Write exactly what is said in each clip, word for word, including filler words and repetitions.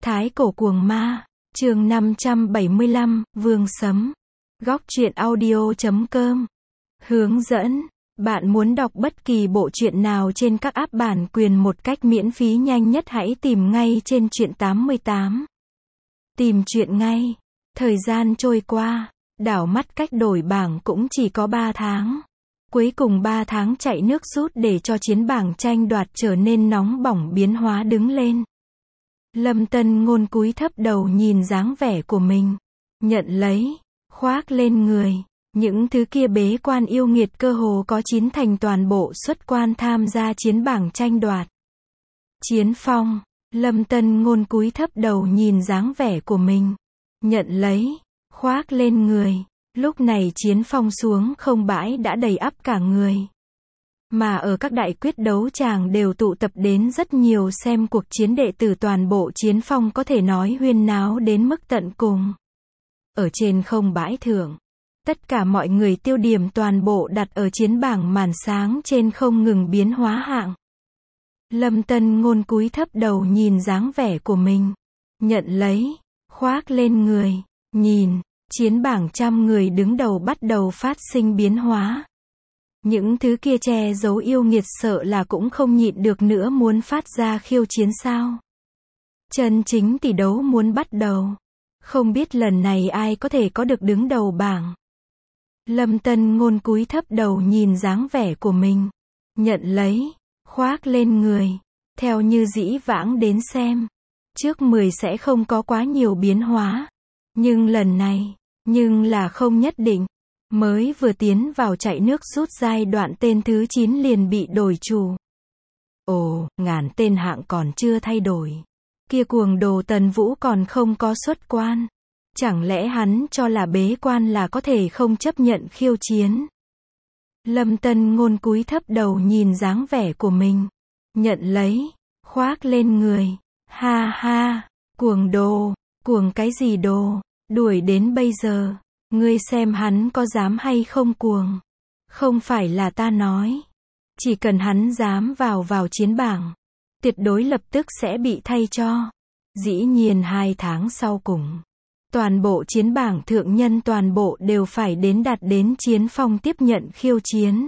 Thái cổ cuồng ma, chương năm trăm bảy mươi lăm, Vương Sấm. Góc truyện audio chấm com. Hướng dẫn. Bạn muốn đọc bất kỳ bộ truyện nào trên các app bản quyền một cách miễn phí nhanh nhất hãy tìm ngay trên truyện tám mươi tám. Tìm truyện ngay. Thời gian trôi qua, đảo mắt cách đổi bảng cũng chỉ có ba tháng. Cuối cùng ba tháng chạy nước rút để cho chiến bảng tranh đoạt trở nên nóng bỏng biến hóa đứng lên. Lâm Tân Ngôn cúi thấp đầu nhìn dáng vẻ của mình. Nhận lấy, khoác lên người. Những thứ kia bế quan yêu nghiệt cơ hồ có chín thành toàn bộ xuất quan tham gia chiến bảng tranh đoạt. Chiến phong, Lâm Tân Ngôn cúi thấp đầu nhìn dáng vẻ của mình. Nhận lấy, khoác lên người. Lúc này chiến phong xuống không bãi đã đầy ắp cả người. Mà ở các đại quyết đấu tràng đều tụ tập đến rất nhiều xem cuộc chiến đệ tử toàn bộ chiến phong có thể nói huyên náo đến mức tận cùng. Ở trên không bãi thượng, tất cả mọi người tiêu điểm toàn bộ đặt ở chiến bảng màn sáng trên không ngừng biến hóa hạng. Lâm Tân Ngôn cúi thấp đầu nhìn dáng vẻ của mình. Nhận lấy, khoác lên người, nhìn, chiến bảng trăm người đứng đầu bắt đầu phát sinh biến hóa. Những thứ kia che giấu yêu nghiệt sợ là cũng không nhịn được nữa muốn phát ra khiêu chiến sao. Chân chính tỷ đấu muốn bắt đầu. Không biết lần này ai có thể có được đứng đầu bảng. Lâm Tân Ngôn cúi thấp đầu nhìn dáng vẻ của mình. Nhận lấy, khoác lên người. Theo như dĩ vãng đến xem. Trước mười sẽ không có quá nhiều biến hóa. Nhưng lần này, nhưng là không nhất định. Mới vừa tiến vào chạy nước rút giai đoạn tên thứ chín liền bị đổi chủ. Ồ, ngàn tên hạng còn chưa thay đổi. Kia cuồng đồ Tần Vũ còn không có xuất quan. Chẳng lẽ hắn cho là bế quan là có thể không chấp nhận khiêu chiến? Lâm Tân Ngôn cúi thấp đầu nhìn dáng vẻ của mình. Nhận lấy, khoác lên người. Ha ha, cuồng đồ, cuồng cái gì đồ, đuổi đến bây giờ. Ngươi xem hắn có dám hay không cuồng. Không phải là ta nói. Chỉ cần hắn dám vào vào chiến bảng, tuyệt đối lập tức sẽ bị thay cho. Dĩ nhiên hai tháng sau cùng, toàn bộ chiến bảng thượng nhân toàn bộ đều phải đến đạt đến chiến phong tiếp nhận khiêu chiến.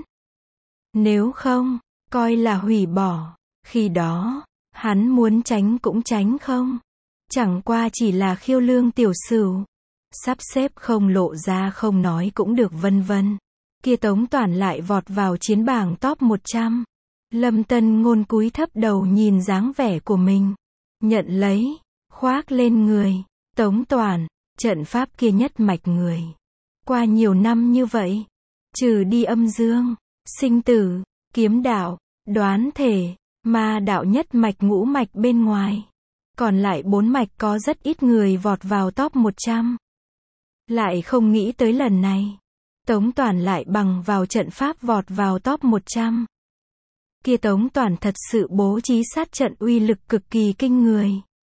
Nếu không, coi là hủy bỏ. Khi đó, hắn muốn tránh cũng tránh không. Chẳng qua chỉ là khiêu lương tiểu sửu. Sắp xếp không lộ ra không nói cũng được vân vân. Kia Tống Toản lại vọt vào chiến bảng top một trăm. Lâm Tân Ngôn cúi thấp đầu nhìn dáng vẻ của mình. Nhận lấy, khoác lên người. Tống Toản, trận pháp kia nhất mạch người. Qua nhiều năm như vậy, trừ đi âm dương, sinh tử, kiếm đạo, đoán thể, ma đạo nhất mạch ngũ mạch bên ngoài. Còn lại bốn mạch có rất ít người vọt vào top một trăm. Lại không nghĩ tới lần này, Tống Toản lại bằng vào trận pháp vọt vào top một trăm. Kia Tống Toản thật sự bố trí sát trận uy lực cực kỳ kinh người.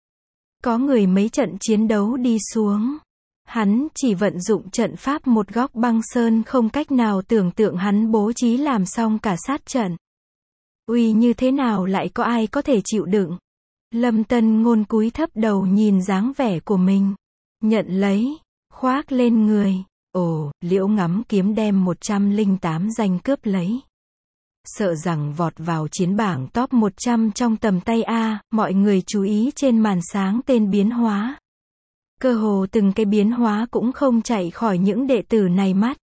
Có người mấy trận chiến đấu đi xuống, hắn chỉ vận dụng trận pháp một góc băng sơn không cách nào tưởng tượng hắn bố trí làm xong cả sát trận. Uy như thế nào lại có ai có thể chịu đựng. Lâm Tân Ngôn cúi thấp đầu nhìn dáng vẻ của mình. Nhận lấy, khoác lên người. Ồ, Liễu Ngắm Kiếm đem một trăm lẻ tám danh cướp lấy. Sợ rằng vọt vào chiến bảng top một trăm trong tầm tay a, mọi người chú ý trên màn sáng tên biến hóa. Cơ hồ từng cái biến hóa cũng không chạy khỏi những đệ tử này mắt.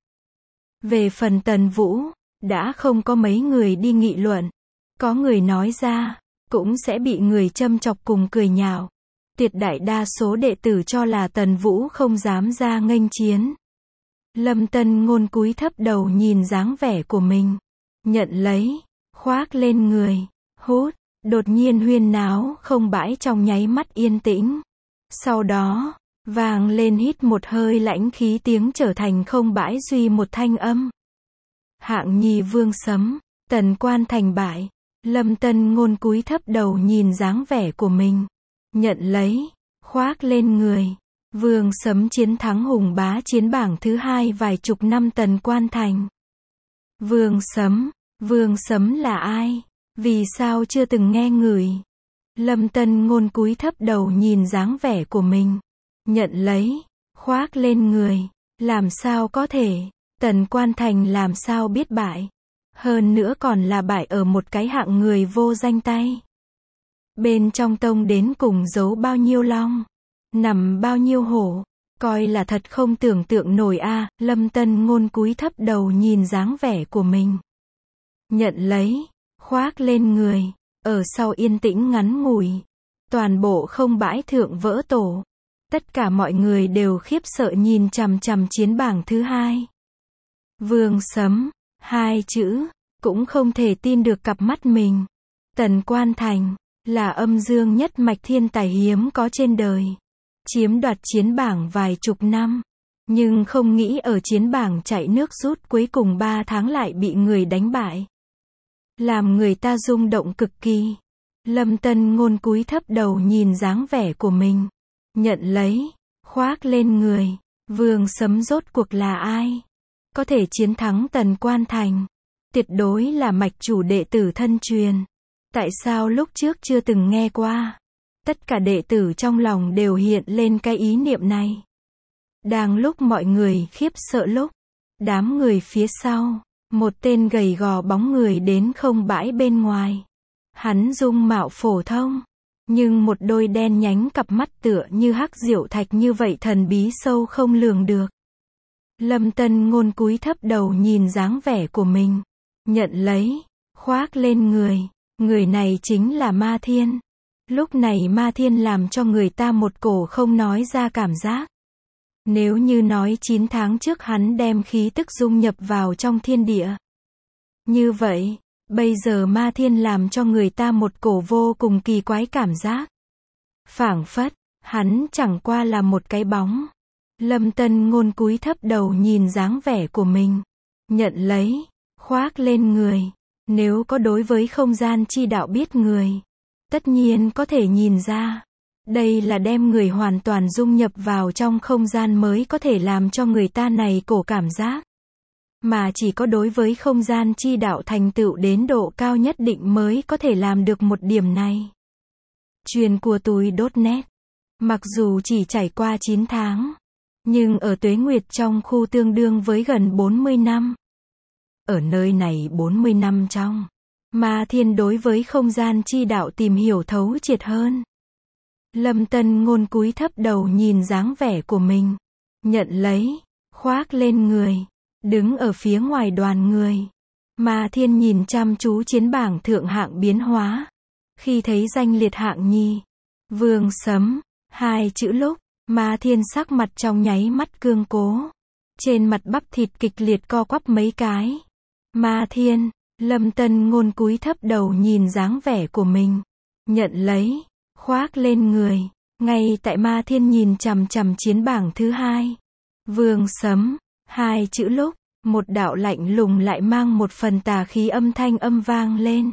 Về phần Tần Vũ, đã không có mấy người đi nghị luận. Có người nói ra, cũng sẽ bị người châm chọc cùng cười nhạo. Tuyệt đại đa số đệ tử cho là Tần Vũ không dám ra nghênh chiến. Lâm Tân Ngôn cúi thấp đầu nhìn dáng vẻ của mình. Nhận lấy, khoác lên người. Hút, đột nhiên huyên náo không bãi trong nháy mắt yên tĩnh. Sau đó, vang lên hít một hơi lãnh khí tiếng trở thành không bãi duy một thanh âm. Hạng nhì Vương Sấm, Tần Quan thành bại. Lâm Tân Ngôn cúi thấp đầu nhìn dáng vẻ của mình. Nhận lấy, khoác lên người. Vương Sấm chiến thắng hùng bá chiến bảng thứ hai vài chục năm Tần Quan thành. Vương Sấm, Vương Sấm là ai? Vì sao chưa từng nghe ngửi? Lâm Tân Ngôn cúi thấp đầu nhìn dáng vẻ của mình. Nhận lấy. Khoác lên người. Làm sao có thể. Tần Quan Thành làm sao biết bại. Hơn nữa còn là bại ở một cái hạng người vô danh tay. Bên trong tông đến cùng giấu bao nhiêu long. Nằm bao nhiêu hổ. Coi là thật không tưởng tượng nổi a. À, Lâm Tân Ngôn cúi thấp đầu nhìn dáng vẻ của mình. Nhận lấy. Khoác lên người. Ở sau yên tĩnh ngắn ngủi. Toàn bộ không bãi thượng vỡ tổ. Tất cả mọi người đều khiếp sợ nhìn chằm chằm chiến bảng thứ hai. Vương Sấm. Hai chữ. Cũng không thể tin được cặp mắt mình. Tần Quan Thành. Là âm dương nhất mạch thiên tài hiếm có trên đời. Chiếm đoạt chiến bảng vài chục năm. Nhưng không nghĩ ở chiến bảng chạy nước rút cuối cùng ba tháng lại bị người đánh bại. Làm người ta rung động cực kỳ. Lâm Tân Ngôn cúi thấp đầu nhìn dáng vẻ của mình. Nhận lấy. Khoác lên người. Vương Sấm rốt cuộc là ai? Có thể chiến thắng Tần Quan Thành. Tuyệt đối là mạch chủ đệ tử thân truyền. Tại sao lúc trước chưa từng nghe qua? Tất cả đệ tử trong lòng đều hiện lên cái ý niệm này. Đang lúc mọi người khiếp sợ lúc, đám người phía sau, một tên gầy gò bóng người đến không bãi bên ngoài. Hắn dung mạo phổ thông, nhưng một đôi đen nhánh cặp mắt tựa như hắc diệu thạch như vậy thần bí sâu không lường được. Lâm Tân Ngôn cúi thấp đầu nhìn dáng vẻ của mình. Nhận lấy. Khoác lên người. Người này chính là Ma Thiên. Lúc này Ma Thiên làm cho người ta một cổ không nói ra cảm giác. Nếu như nói chín tháng trước hắn đem khí tức dung nhập vào trong thiên địa. Như vậy, bây giờ Ma Thiên làm cho người ta một cổ vô cùng kỳ quái cảm giác. Phảng phất, hắn chẳng qua là một cái bóng. Lâm Tân Ngôn cúi thấp đầu nhìn dáng vẻ của mình. Nhận lấy. Khoác lên người. Nếu có đối với không gian chi đạo biết người, tất nhiên có thể nhìn ra. Đây là đem người hoàn toàn dung nhập vào trong không gian mới có thể làm cho người ta này cổ cảm giác. Mà chỉ có đối với không gian chi đạo thành tựu đến độ cao nhất định mới có thể làm được một điểm này. Truyền của túi chấm net. Mặc dù chỉ trải qua chín tháng, nhưng ở tuế nguyệt trong khu tương đương với gần bốn mươi năm. Ở nơi này bốn mươi năm trong, Ma Thiên đối với không gian chi đạo tìm hiểu thấu triệt hơn. Lâm Tân Ngôn cúi thấp đầu nhìn dáng vẻ của mình. Nhận lấy. Khoác lên người. Đứng ở phía ngoài đoàn người. Ma Thiên nhìn chăm chú chiến bảng thượng hạng biến hóa. Khi thấy danh liệt hạng nhì, Vương Sấm, hai chữ lúc, Ma Thiên sắc mặt trong nháy mắt cương cố. Trên mặt bắp thịt kịch liệt co quắp mấy cái. Ma Thiên. Lâm Tân Ngôn cúi thấp đầu nhìn dáng vẻ của mình. Nhận lấy. Khoác lên người. Ngay tại Ma Thiên nhìn chằm chằm chiến bảng thứ hai, Vương Sấm, hai chữ lúc, một đạo lạnh lùng lại mang một phần tà khí âm thanh âm vang lên.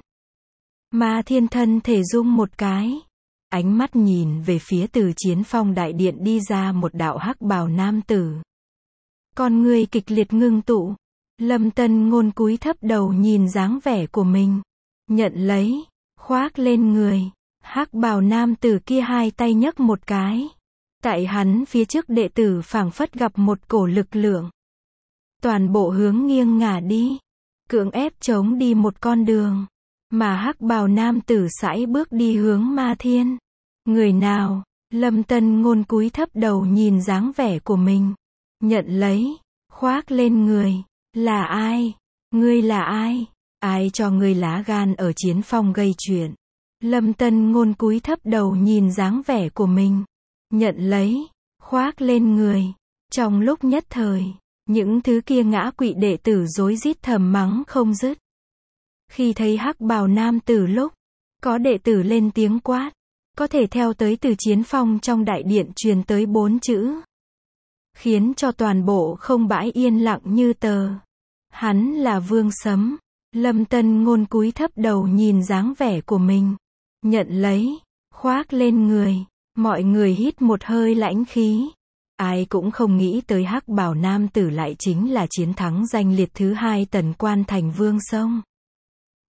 Ma Thiên thân thể rung một cái. Ánh mắt nhìn về phía từ chiến phong đại điện đi ra một đạo hắc bào nam tử. Con người kịch liệt ngưng tụ. Lâm Tân Ngôn cúi thấp đầu nhìn dáng vẻ của mình. Nhận lấy. Khoác lên người. Hắc bào nam tử kia hai tay nhấc một cái. Tại hắn phía trước đệ tử phảng phất gặp một cổ lực lượng. Toàn bộ hướng nghiêng ngả đi. Cưỡng ép chống đi một con đường. Mà hắc bào nam tử sải bước đi hướng Ma Thiên. Người nào? Lâm Tân Ngôn cúi thấp đầu nhìn dáng vẻ của mình. Nhận lấy. Khoác lên người. Là ai? Ngươi là ai? Ai cho ngươi lá gan ở chiến phong gây chuyện? Lâm Tân Ngôn cúi thấp đầu nhìn dáng vẻ của mình. Nhận lấy. Khoác lên người. Trong lúc nhất thời, những thứ kia ngã quỵ đệ tử rối rít thầm mắng không dứt. Khi thấy hắc bào nam tử lúc, có đệ tử lên tiếng quát. Có thể theo tới từ chiến phong trong đại điện truyền tới bốn chữ. Khiến cho toàn bộ không bãi yên lặng như tờ. Hắn là Vương Sấm. Lâm Tân Ngôn cúi thấp đầu nhìn dáng vẻ của mình. Nhận lấy. Khoác lên người. Mọi người hít một hơi lãnh khí. Ai cũng không nghĩ tới hắc bào nam tử lại chính là chiến thắng danh liệt thứ hai Tần Quan Thành Vương Sông.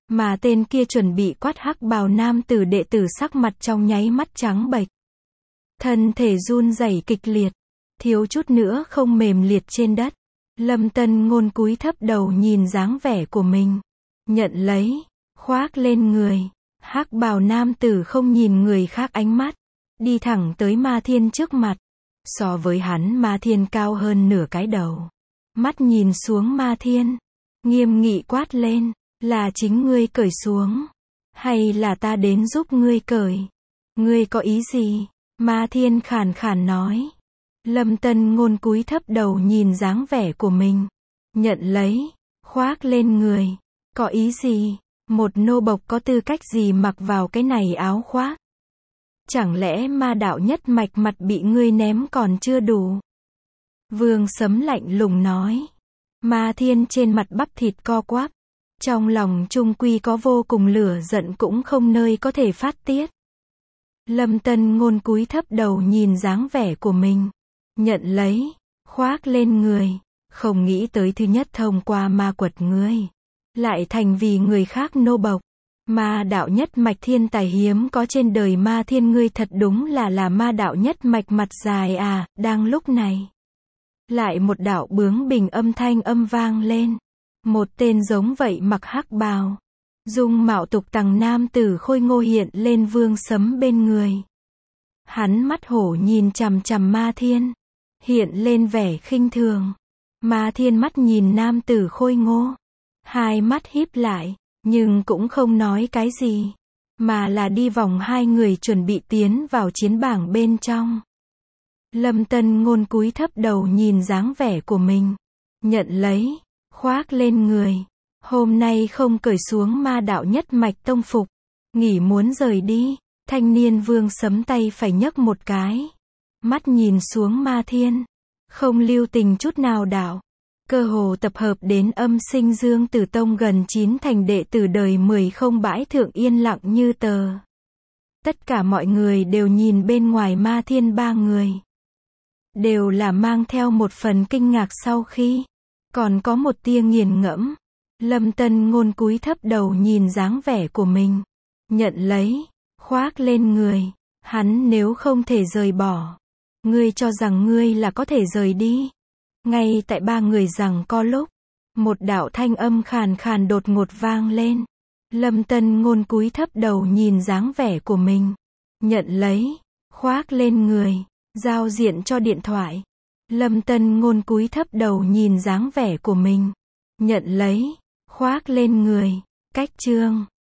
Mà tên kia chuẩn bị quát hắc bào nam tử đệ tử sắc mặt trong nháy mắt trắng bệch. Thân thể run rẩy kịch liệt, thiếu chút nữa không mềm liệt trên đất. Lâm Tân Ngôn cúi thấp đầu nhìn dáng vẻ của mình, nhận lấy, khoác lên người. Hắc bào nam tử không nhìn người khác ánh mắt, đi thẳng tới Ma Thiên trước mặt. So với hắn, Ma Thiên cao hơn nửa cái đầu. Mắt nhìn xuống Ma Thiên, nghiêm nghị quát lên, là chính ngươi cởi xuống, hay là ta đến giúp ngươi cởi? Ngươi có ý gì? Ma Thiên khàn khàn nói. Lâm Tân Ngôn cúi thấp đầu nhìn dáng vẻ của mình, nhận lấy, khoác lên người. Có ý gì? Một nô bộc có tư cách gì mặc vào cái này áo khoác? Chẳng lẽ ma đạo nhất mạch mặt bị ngươi ném còn chưa đủ? Vương Sấm lạnh lùng nói. Ma Thiên trên mặt bắp thịt co quắp, trong lòng trung quy có vô cùng lửa giận cũng không nơi có thể phát tiết. Lâm Tân Ngôn cúi thấp đầu nhìn dáng vẻ của mình, nhận lấy, khoác lên người. Không nghĩ tới thứ nhất thông qua ma quật ngươi, lại thành vì người khác nô bộc. Ma đạo nhất mạch thiên tài hiếm có trên đời, Ma Thiên ngươi thật đúng là là ma đạo nhất mạch mặt dài à. Đang lúc này, lại một đạo bướng bỉnh âm thanh âm vang lên. Một tên giống vậy mặc hắc bào, dung mạo tục tằng nam tử khôi ngô hiện lên Vương Sấm bên người. Hắn mắt hổ nhìn chằm chằm Ma Thiên, hiện lên vẻ khinh thường. Ma Thiên mắt nhìn nam tử khôi ngô, hai mắt híp lại, nhưng cũng không nói cái gì, mà là đi vòng hai người chuẩn bị tiến vào chiến bảng bên trong. Lâm Tân Ngôn cúi thấp đầu nhìn dáng vẻ của mình, nhận lấy, khoác lên người. Hôm nay không cởi xuống ma đạo nhất mạch tông phục, nghỉ muốn rời đi. Thanh niên Vương Sấm tay phải nhấc một cái, mắt nhìn xuống Ma Thiên, không lưu tình chút nào đạo. Cơ hồ tập hợp đến Âm Sinh Dương Tử Tông gần chín thành đệ tử đời mười không bãi thượng yên lặng như tờ. Tất cả mọi người đều nhìn bên ngoài Ma Thiên ba người, đều là mang theo một phần kinh ngạc, sau khi còn có một tia nghiền ngẫm. Lâm Tân Ngôn cúi thấp đầu nhìn dáng vẻ của mình, nhận lấy, khoác lên người. Hắn nếu không thể rời bỏ, ngươi cho rằng ngươi là có thể rời đi? Ngay tại ba người giằng co lúc, một đạo thanh âm khàn khàn đột ngột vang lên. Lâm Tân Ngôn cúi thấp đầu nhìn dáng vẻ của mình, nhận lấy, khoác lên người. Giao diện cho điện thoại. Lâm Tân Ngôn cúi thấp đầu nhìn dáng vẻ của mình, nhận lấy, khoác lên người. Cách chương